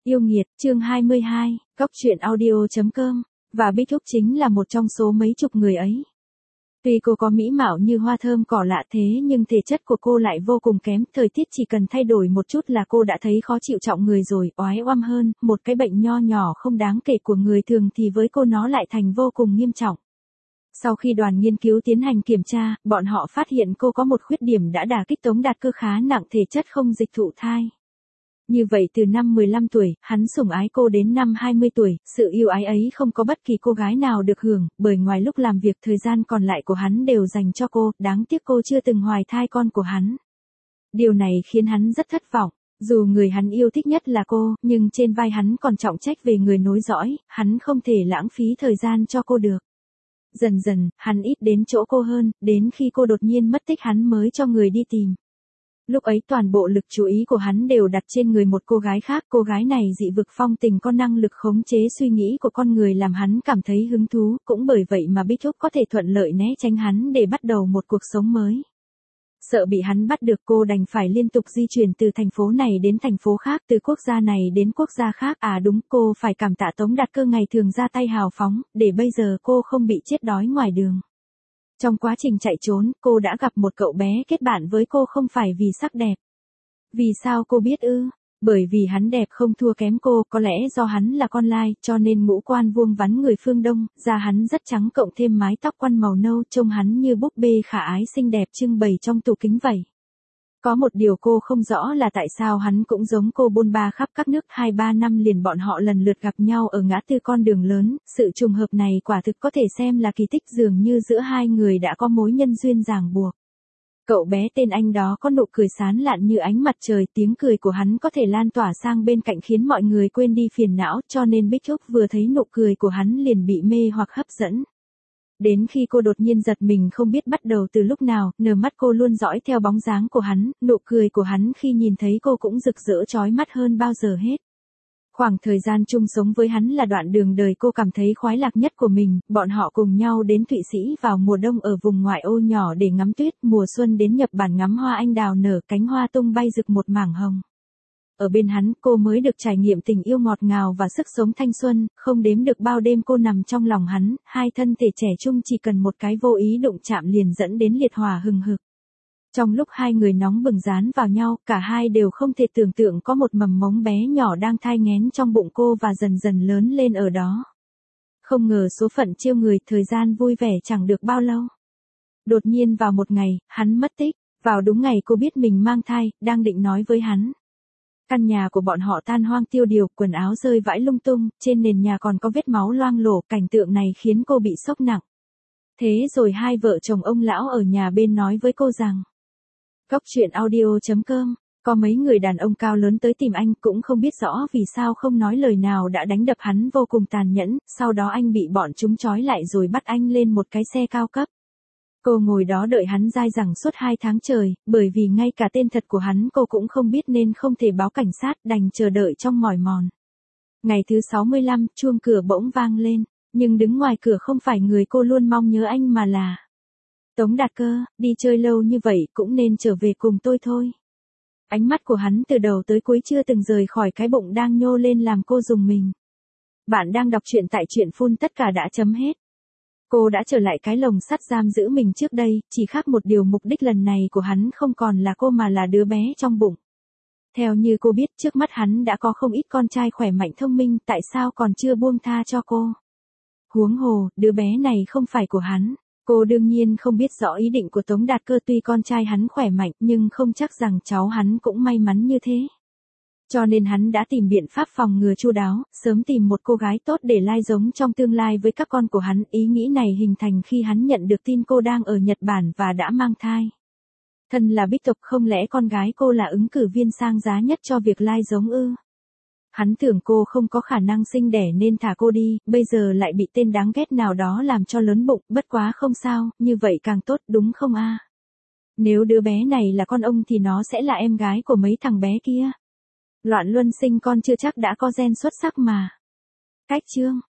Yêu nghiệt, chương 22, Góc truyện audio.com, và Bích Thúc chính là một trong số mấy chục người ấy. Tuy cô có mỹ mạo như hoa thơm cỏ lạ thế nhưng thể chất của cô lại vô cùng kém, thời tiết chỉ cần thay đổi một chút là cô đã thấy khó chịu trọng người rồi, oái oăm hơn, một cái bệnh nho nhỏ không đáng kể của người thường thì với cô nó lại thành vô cùng nghiêm trọng. Sau khi đoàn nghiên cứu tiến hành kiểm tra, bọn họ phát hiện cô có một khuyết điểm đã đả kích Tống Đạt Cơ khá nặng, thể chất không dịch thụ thai. Như vậy từ năm 15 tuổi, hắn sủng ái cô đến năm 20 tuổi, sự yêu ái ấy không có bất kỳ cô gái nào được hưởng, bởi ngoài lúc làm việc thời gian còn lại của hắn đều dành cho cô, đáng tiếc cô chưa từng hoài thai con của hắn. Điều này khiến hắn rất thất vọng, dù người hắn yêu thích nhất là cô, nhưng trên vai hắn còn trọng trách về người nối dõi, hắn không thể lãng phí thời gian cho cô được. Dần dần, hắn ít đến chỗ cô hơn, đến khi cô đột nhiên mất tích hắn mới cho người đi tìm. Lúc ấy toàn bộ lực chú ý của hắn đều đặt trên người một cô gái khác, cô gái này dị vực phong tình, có năng lực khống chế suy nghĩ của con người làm hắn cảm thấy hứng thú, cũng bởi vậy mà Bích Thúc có thể thuận lợi né tránh hắn để bắt đầu một cuộc sống mới. Sợ bị hắn bắt được, cô đành phải liên tục di chuyển từ thành phố này đến thành phố khác, từ quốc gia này đến quốc gia khác, đúng, cô phải cảm tạ Tống Đạt Cơ ngày thường ra tay hào phóng, để bây giờ cô không bị chết đói ngoài đường. Trong quá trình chạy trốn, cô đã gặp một cậu bé kết bạn với cô không phải vì sắc đẹp. Vì sao cô biết ư? Bởi vì hắn đẹp không thua kém cô, có lẽ do hắn là con lai, cho nên ngũ quan vuông vắn người phương Đông, da hắn rất trắng cộng thêm mái tóc quăn màu nâu, trông hắn như búp bê khả ái xinh đẹp trưng bày trong tủ kính vậy. Có một điều cô không rõ là tại sao hắn cũng giống cô bôn ba khắp các nước, 2-3 năm liền bọn họ lần lượt gặp nhau ở ngã tư con đường lớn, sự trùng hợp này quả thực có thể xem là kỳ tích, dường như giữa hai người đã có mối nhân duyên ràng buộc. Cậu bé tên Anh đó có nụ cười sán lạn như ánh mặt trời, tiếng cười của hắn có thể lan tỏa sang bên cạnh khiến mọi người quên đi phiền não, cho nên Bích Thúc vừa thấy nụ cười của hắn liền bị mê hoặc hấp dẫn. Đến khi cô đột nhiên giật mình không biết bắt đầu từ lúc nào, nửa mắt cô luôn dõi theo bóng dáng của hắn, nụ cười của hắn khi nhìn thấy cô cũng rực rỡ chói mắt hơn bao giờ hết. Khoảng thời gian chung sống với hắn là đoạn đường đời cô cảm thấy khoái lạc nhất của mình, bọn họ cùng nhau đến Thụy Sĩ vào mùa đông ở vùng ngoại ô nhỏ để ngắm tuyết, mùa xuân đến Nhật Bản ngắm hoa anh đào nở, cánh hoa tung bay rực một mảng hồng. Ở bên hắn, cô mới được trải nghiệm tình yêu ngọt ngào và sức sống thanh xuân, không đếm được bao đêm cô nằm trong lòng hắn, hai thân thể trẻ trung chỉ cần một cái vô ý đụng chạm liền dẫn đến liệt hỏa hừng hực. Trong lúc hai người nóng bừng dán vào nhau, cả hai đều không thể tưởng tượng có một mầm mống bé nhỏ đang thai nghén trong bụng cô và dần dần lớn lên ở đó. Không ngờ số phận trêu người, thời gian vui vẻ chẳng được bao lâu. Đột nhiên vào một ngày, hắn mất tích, vào đúng ngày cô biết mình mang thai, đang định nói với hắn. Căn nhà của bọn họ tan hoang tiêu điều, quần áo rơi vãi lung tung, trên nền nhà còn có vết máu loang lổ, cảnh tượng này khiến cô bị sốc nặng. Thế rồi hai vợ chồng ông lão ở nhà bên nói với cô rằng, Góc truyện audio.com, có mấy người đàn ông cao lớn tới tìm anh, cũng không biết rõ vì sao không nói lời nào đã đánh đập hắn vô cùng tàn nhẫn, sau đó anh bị bọn chúng trói lại rồi bắt anh lên một cái xe cao cấp. Cô ngồi đó đợi hắn dai dẳng suốt 2 tháng trời, bởi vì ngay cả tên thật của hắn cô cũng không biết nên không thể báo cảnh sát, đành chờ đợi trong mỏi mòn. Ngày thứ 65, chuông cửa bỗng vang lên, nhưng đứng ngoài cửa không phải người cô luôn mong nhớ anh mà là Tống Đạt Cơ. Đi chơi lâu như vậy cũng nên trở về cùng tôi thôi. Ánh mắt của hắn từ đầu tới cuối chưa từng rời khỏi cái bụng đang nhô lên làm cô rùng mình. Bạn đang đọc truyện tại truyện phun tất cả đã chấm hết. Cô đã trở lại cái lồng sắt giam giữ mình trước đây, chỉ khác một điều, mục đích lần này của hắn không còn là cô mà là đứa bé trong bụng. Theo như cô biết, trước mắt hắn đã có không ít con trai khỏe mạnh thông minh, tại sao còn chưa buông tha cho cô? Huống hồ, đứa bé này không phải của hắn. Cô đương nhiên không biết rõ ý định của Tống Đạt Cơ, tuy con trai hắn khỏe mạnh nhưng không chắc rằng cháu hắn cũng may mắn như thế. Cho nên hắn đã tìm biện pháp phòng ngừa chu đáo, sớm tìm một cô gái tốt để lai giống trong tương lai với các con của hắn. Ý nghĩ này hình thành khi hắn nhận được tin cô đang ở Nhật Bản và đã mang thai. Thân là Bích Tộc, không lẽ con gái cô là ứng cử viên sang giá nhất cho việc lai giống ư? Hắn tưởng cô không có khả năng sinh đẻ nên thả cô đi, bây giờ lại bị tên đáng ghét nào đó làm cho lớn bụng, bất quá không sao, như vậy càng tốt đúng không a? Nếu đứa bé này là con ông thì nó sẽ là em gái của mấy thằng bé kia. Loạn luân sinh con chưa chắc đã có gen xuất sắc mà. Cách chương